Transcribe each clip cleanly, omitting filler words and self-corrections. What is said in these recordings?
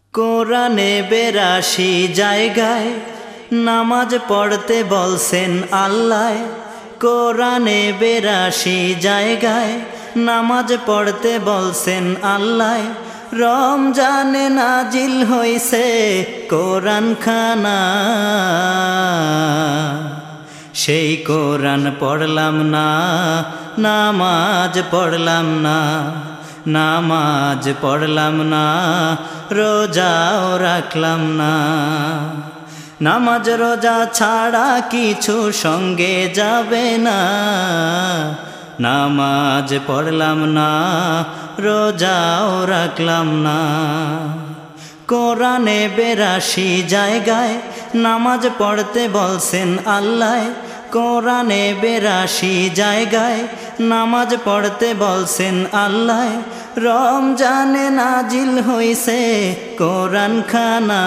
কোরআনে ৮২ জায়গায় নামাজ পড়তে বলছেন আল্লাহ। কোরআনে ৮২ জায়গায় নামাজ পড়তে বলছেন আল্লাহ। রমজানে নাজিল হইছে কোরআন খানা, সেই কোরআন পড়লাম না, নামাজ পড়লাম না, নামাজ পড়লাম না, রোজাও রাখলাম না। নামাজ রোজা ছাড়া কিছু সঙ্গে যাবে না, নামাজ পড়লাম না, রোজাও রাখলাম না। কোরআনে ৮২ জায়গায় নামাজ পড়তে বলছেন আল্লাহ। কোরআনে ৮২ জায়গায় নামাজ পড়তে বলছেন আল্লাহ। রমজানে নাজিল হইছে কোরআন খানা,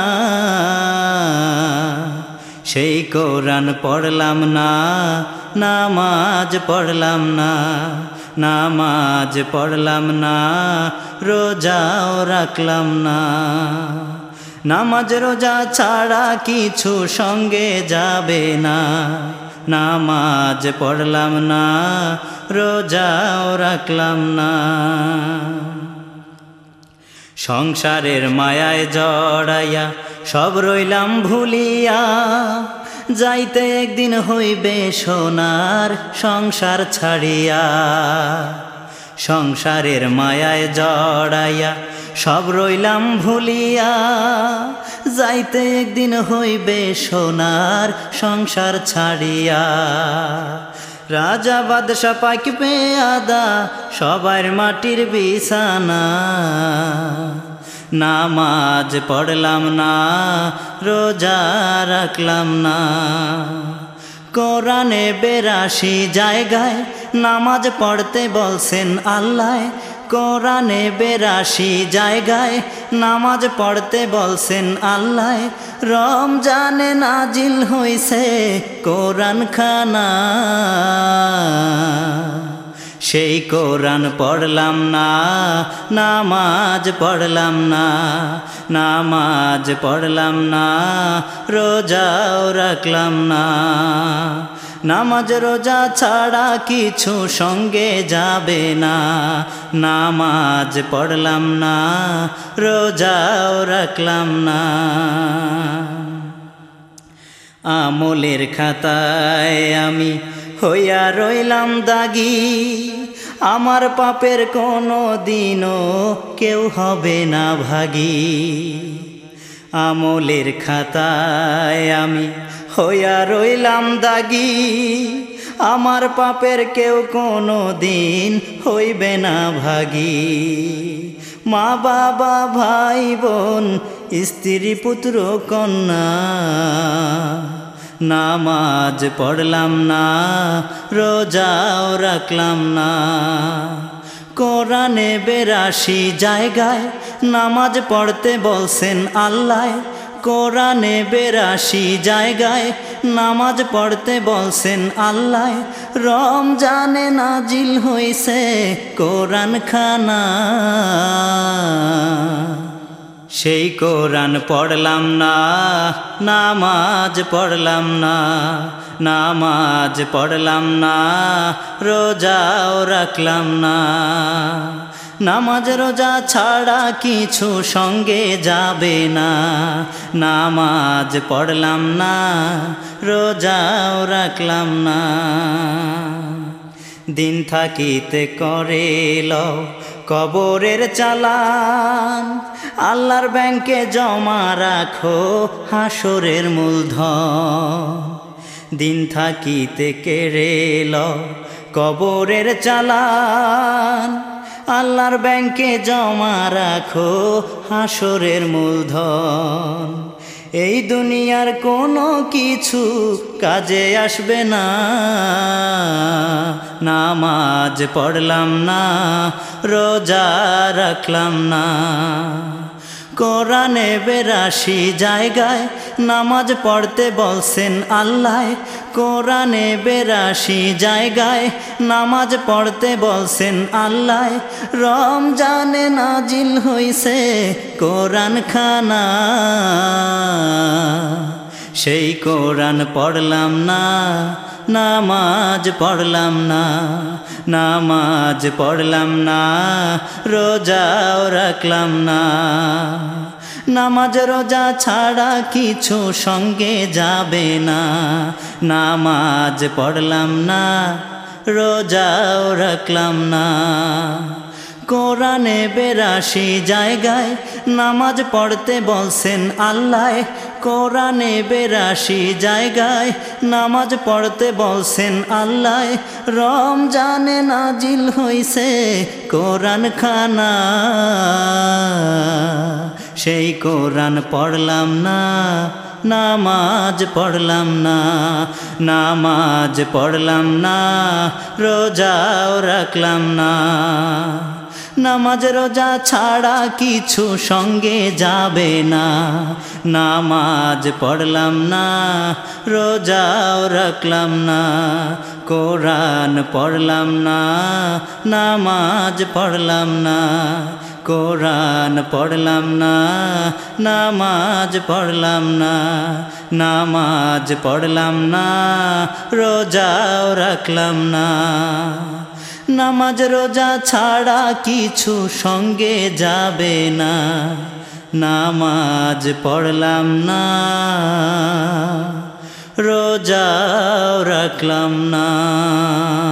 সেই কোরআন পড়লাম না, নামাজ পড়লাম না, নামাজ পড়লাম না, রোজাও রাখলাম না। নামাজ রোজা ছাড়া কিছু সঙ্গে যাবে না, নামাজ পড়লাম না, রোজাও রাখলাম না। সংসারের মায়ায় জড়াইয়া সব রইলাম ভুলিয়া, যাইতে একদিন হইবে সোনার সংসার ছাড়িয়া। সংসারের মায়ায় জড়াইয়া সব রইলাম ভুলিয়া, যাইতে একদিন হইবে সোনার সংসার ছাড়িয়া। রাজা বাদশা পাইক পেয়াদা সবার মাটির বিছানা, নামাজ পড়লাম না, রোজা রাখলাম না। কোরআনে ৮২ জায়গায় নামাজ পড়তে বলছেন আল্লাহ। কোরআনে ৮২ জায়গায় নামাজ পড়তে বলছেন আল্লাহ। রমজানে নাজিল হইছে কোরআন খানা, সেই কোরআন পড়লাম না, নামাজ পড়লাম না, নামাজ পড়লাম না, রোজাও রাখলাম না। নামাজ রোজা ছাড়া কিছু সঙ্গে যাবে না, নামাজ পড়লাম না, রোজাও রাখলাম না। আমলের খাতায় আমি হইয়া রইলাম দাগি, আমার পাপের কোনো দিনও কেউ হবে না ভাগী। আমলের খাতায় আমি হইয়া রইলাম দাগি, আমার পাপের কেউ কোনো দিন হইবে না ভাগী। মা বাবা ভাই বোন স্ত্রী পুত্র কন্যা, নামাজ পড়লাম না, রোজাও রাখলাম না। কোরআনে ৮২ জায়গায় নামাজ পড়তে বলছেন আল্লাহ। কোরআনে ৮২ জায়গায় নামাজ পড়তে বলছেন আল্লাহ। রমজানে নাজিল হইছে কোরআন খানা, সেই কোরআন পড়লাম না, নামাজ পড়লাম না, নামাজ পড়লাম না, রোজাও রাখলাম না। নামাজ রোজা ছাড়া কিছু সঙ্গে যাবে না, নামাজ পড়লাম না, রোজাও রাখলাম না। দিন থাকিতে করে লও কবরের চালান, আল্লাহর ব্যাংকে জমা রাখো হাসরের মূলধন। দিন থাকিতে কেড়ে লও কবরের চালান, আল্লাহর ব্যাংকে জমা রাখো হাসরের মূলধন। এই দুনিয়ার কোনো কিছু কাজে আসবে না, নামাজ পড়লাম না, রোজা রাখলাম না। কোরআনে 82 জায়গায় নামাজ পড়তে বলছেন আল্লাহ। কোরআনে 82 জায়গায় নামাজ পড়তে বলছেন আল্লাহ। রমজানে নাজিল হইছে কোরআন খানা, সেই কোরআন পড়লাম না, নামাজ পড়লাম না, নামাজ পড়লাম না, রোজাও রাখলাম না। নামাজ রোজা ছাড়া কিছু সঙ্গে যাবে না, নামাজ পড়লাম না, রোজাও রাখলাম না। কোরআনে 82 জায়গায় নামাজ পড়তে বলছেন আল্লাহ। কোরআনে 82 জায়গায় নামাজ পড়তে বলছেন আল্লাহ। রমজানে নাজিল হইছে কোরআন খানা, সেই কোরআন পড়লাম না, নামাজ পড়লাম না, নামাজ পড়লাম না, রোজাও রাখলাম না। নামাজ রোজা ছাড়া কিছু সঙ্গে যাবে না, নামাজ পড়লাম না, রোজাও রাখলাম না। কোরআন পড়লাম না, নামাজ পড়লাম না, কোরআন পড়লাম না, নামাজ পড়লাম না, নামাজ পড়লাম না, রোজাও রাখলাম না। নামাজ রোজা ছাড়া কিছু সঙ্গে যাবে না, নামাজ পড়লাম না, রোজাও রাখলাম না।